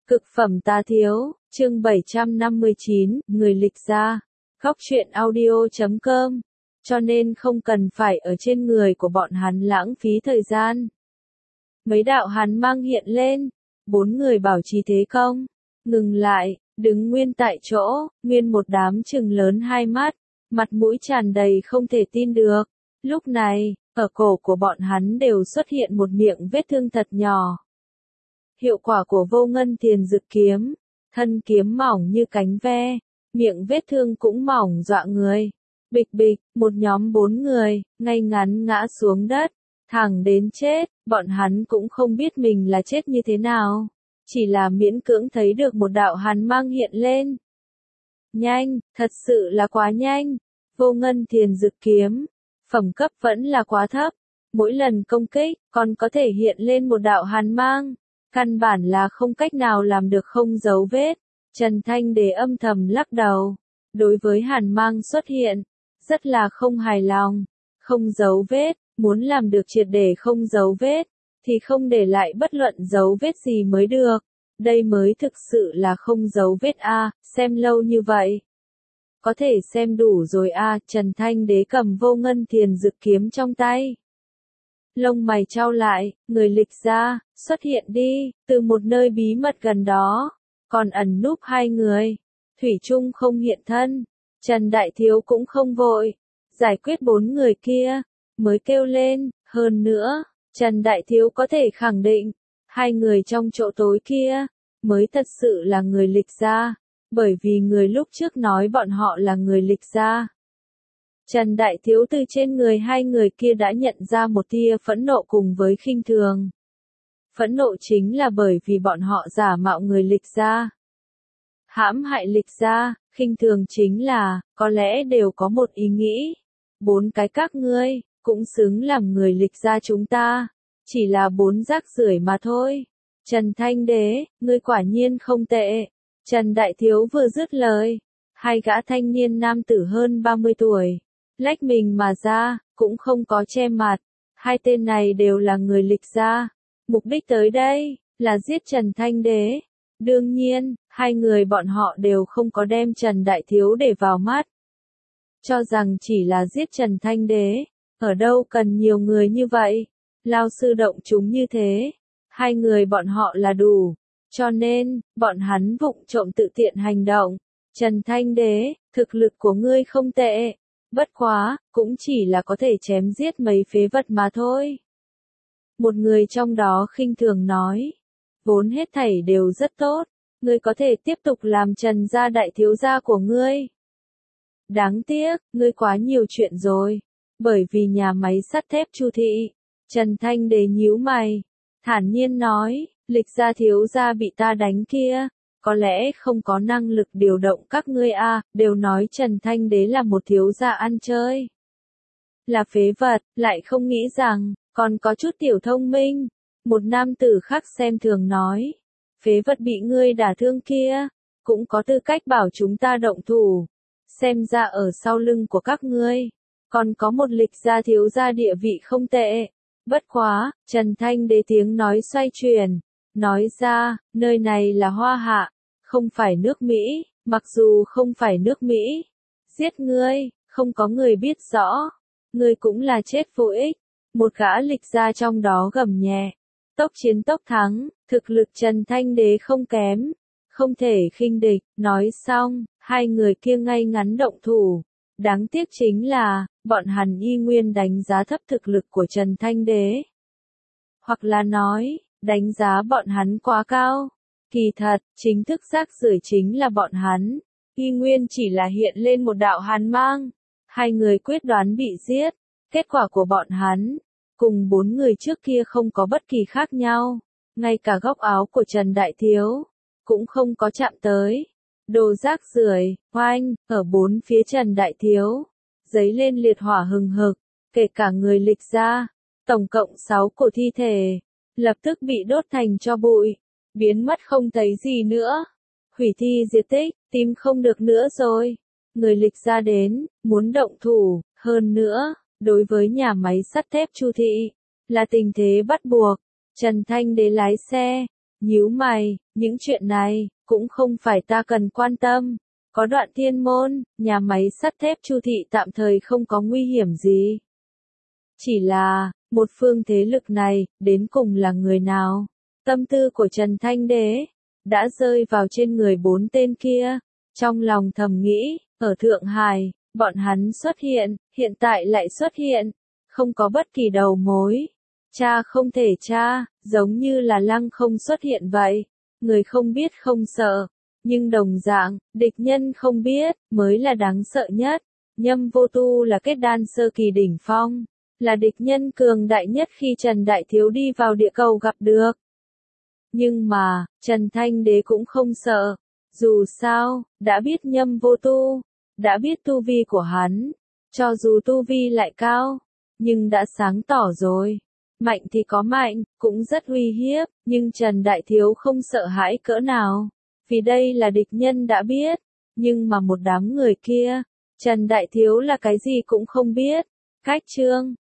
Cực phẩm tá thiếu, chương 759, người lịch gia. Góc truyện audio.com. Cho nên không cần phải ở trên người của bọn hắn lãng phí thời gian. Mấy đạo hắn mang hiện lên, 4 người bảo trì thế công, ngừng lại, đứng nguyên tại chỗ, nguyên một đám trừng lớn hai mắt, mặt mũi tràn đầy không thể tin được. Lúc này, ở cổ của bọn hắn đều xuất hiện một miệng vết thương thật nhỏ. Hiệu quả của Vô Ngân Thiền Dực kiếm, thân kiếm mỏng như cánh ve, miệng vết thương cũng mỏng dọa người. Bịch bịch, một nhóm 4 người, ngay ngắn ngã xuống đất, thẳng đến chết, bọn hắn cũng không biết mình là chết như thế nào, chỉ là miễn cưỡng thấy được một đạo hàn mang hiện lên. Nhanh, thật sự là quá nhanh, Vô Ngân Thiền Dực kiếm, phẩm cấp vẫn là quá thấp, mỗi lần công kích, còn có thể hiện lên một đạo hàn mang. Căn bản là không cách nào làm được không dấu vết. Trần Thanh Đế âm thầm lắc đầu. Đối với hàn mang xuất hiện, rất là không hài lòng. Không dấu vết, muốn làm được triệt để không dấu vết, thì không để lại bất luận dấu vết gì mới được. Đây mới thực sự là không dấu vết a, xem lâu như vậy. Có thể xem đủ rồi a, Trần Thanh Đế cầm Vô Ngân Thiền Dực kiếm trong tay. Lông mày chau lại, người lịch gia, xuất hiện đi, từ một nơi bí mật gần đó, còn ẩn núp 2 người. Thủy Trung không hiện thân, Trần Đại Thiếu cũng không vội, giải quyết 4 người kia, mới kêu lên, hơn nữa, Trần Đại Thiếu có thể khẳng định, 2 người trong chỗ tối kia, mới thật sự là người lịch gia, bởi vì người lúc trước nói bọn họ là người lịch gia. Trần Đại Thiếu từ trên người 2 người kia đã nhận ra một tia phẫn nộ cùng với khinh thường. Phẫn nộ chính là bởi vì bọn họ giả mạo người lịch gia. Hãm hại lịch gia, khinh thường chính là, có lẽ đều có một ý nghĩ. 4 cái các ngươi, cũng xứng làm người lịch gia chúng ta. Chỉ là 4 rác rưởi mà thôi. Trần Thanh Đế, ngươi quả nhiên không tệ. Trần Đại Thiếu vừa dứt lời. 2 gã thanh niên nam tử hơn 30 tuổi. Lách mình mà ra, cũng không có che mặt. 2 tên này đều là người lịch gia. Mục đích tới đây, là giết Trần Thanh Đế. Đương nhiên, 2 người bọn họ đều không có đem Trần Đại Thiếu để vào mắt. Cho rằng chỉ là giết Trần Thanh Đế. Ở đâu cần nhiều người như vậy? Lao sư động chúng như thế. 2 người bọn họ là đủ. Cho nên, bọn hắn vụng trộm tự tiện hành động. Trần Thanh Đế, thực lực của ngươi không tệ. Bất quá, cũng chỉ là có thể chém giết mấy phế vật mà thôi. Một người trong đó khinh thường nói. Vốn hết thảy đều rất tốt. Ngươi có thể tiếp tục làm Trần gia đại thiếu gia của ngươi. Đáng tiếc, ngươi quá nhiều chuyện rồi. Bởi vì nhà máy sắt thép Chu Thị. Trần Thanh Đế nhíu mày. Thản nhiên nói, lịch gia thiếu gia bị ta đánh kia. Có lẽ không có năng lực điều động các ngươi a, đều nói Trần Thanh Đế là một thiếu gia ăn chơi. Là phế vật, lại không nghĩ rằng, còn có chút tiểu thông minh. Một nam tử khác xem thường nói. Phế vật bị ngươi đả thương kia, cũng có tư cách bảo chúng ta động thủ. Xem ra ở sau lưng của các ngươi, còn có một lịch gia thiếu gia địa vị không tệ. Bất quá, Trần Thanh Đế tiếng nói xoay chuyển. Nói ra, nơi này là Hoa Hạ, không phải nước Mỹ, mặc dù không phải nước Mỹ. Giết ngươi, không có người biết rõ. Ngươi cũng là chết vô ích. Một gã lịch gia trong đó gầm nhẹ. Tốc chiến tốc thắng, thực lực Trần Thanh Đế không kém. Không thể khinh địch, nói xong, 2 người kia ngay ngắn động thủ. Đáng tiếc chính là, bọn hắn y nguyên đánh giá thấp thực lực của Trần Thanh Đế. Hoặc là nói, đánh giá bọn hắn quá cao. Kỳ thật, chính thức rác rưởi chính là bọn hắn. Y nguyên chỉ là hiện lên một đạo hàn mang. 2 người quyết đoán bị giết. Kết quả của bọn hắn, cùng 4 người trước kia không có bất kỳ khác nhau. Ngay cả góc áo của Trần Đại Thiếu, cũng không có chạm tới. Đồ rác rưởi, oanh, ở 4 phía Trần Đại Thiếu. Giấy lên liệt hỏa hừng hực, kể cả người lịch gia. Tổng cộng 6 cổ thi thể, lập tức bị đốt thành tro bụi. Biến mất không thấy gì nữa. Hủy thi diệt tích, tìm không được nữa rồi. Người lịch gia đến, muốn động thủ, hơn nữa, đối với nhà máy sắt thép Chu Thị, là tình thế bắt buộc. Trần Thanh Đế lái xe, Nhíu mày, những chuyện này, cũng không phải ta cần quan tâm. Có Đoạn Thiên Môn, nhà máy sắt thép Chu Thị tạm thời không có nguy hiểm gì. Chỉ là, một phương thế lực này, đến cùng là người nào? Tâm tư của Trần Thanh Đế, đã rơi vào trên người 4 tên kia. Trong lòng thầm nghĩ, ở Thượng Hải, bọn hắn xuất hiện tại lại xuất hiện. Không có bất kỳ đầu mối. Cha không thể tra, giống như là Lăng không xuất hiện vậy. Người không biết không sợ. Nhưng đồng dạng, địch nhân không biết, mới là đáng sợ nhất. Nhâm Vô Tu là kết đan sơ kỳ đỉnh phong. Là địch nhân cường đại nhất khi Trần Đại Thiếu đi vào địa cầu gặp được. Nhưng mà, Trần Thanh Đế cũng không sợ. Dù sao, đã biết Nhâm Vô Tu, đã biết tu vi của hắn. Cho dù tu vi lại cao, nhưng đã sáng tỏ rồi. Mạnh thì có mạnh, cũng rất uy hiếp, nhưng Trần Đại Thiếu không sợ hãi cỡ nào. Vì đây là địch nhân đã biết. Nhưng mà một đám người kia, Trần Đại Thiếu là cái gì cũng không biết. Cách chương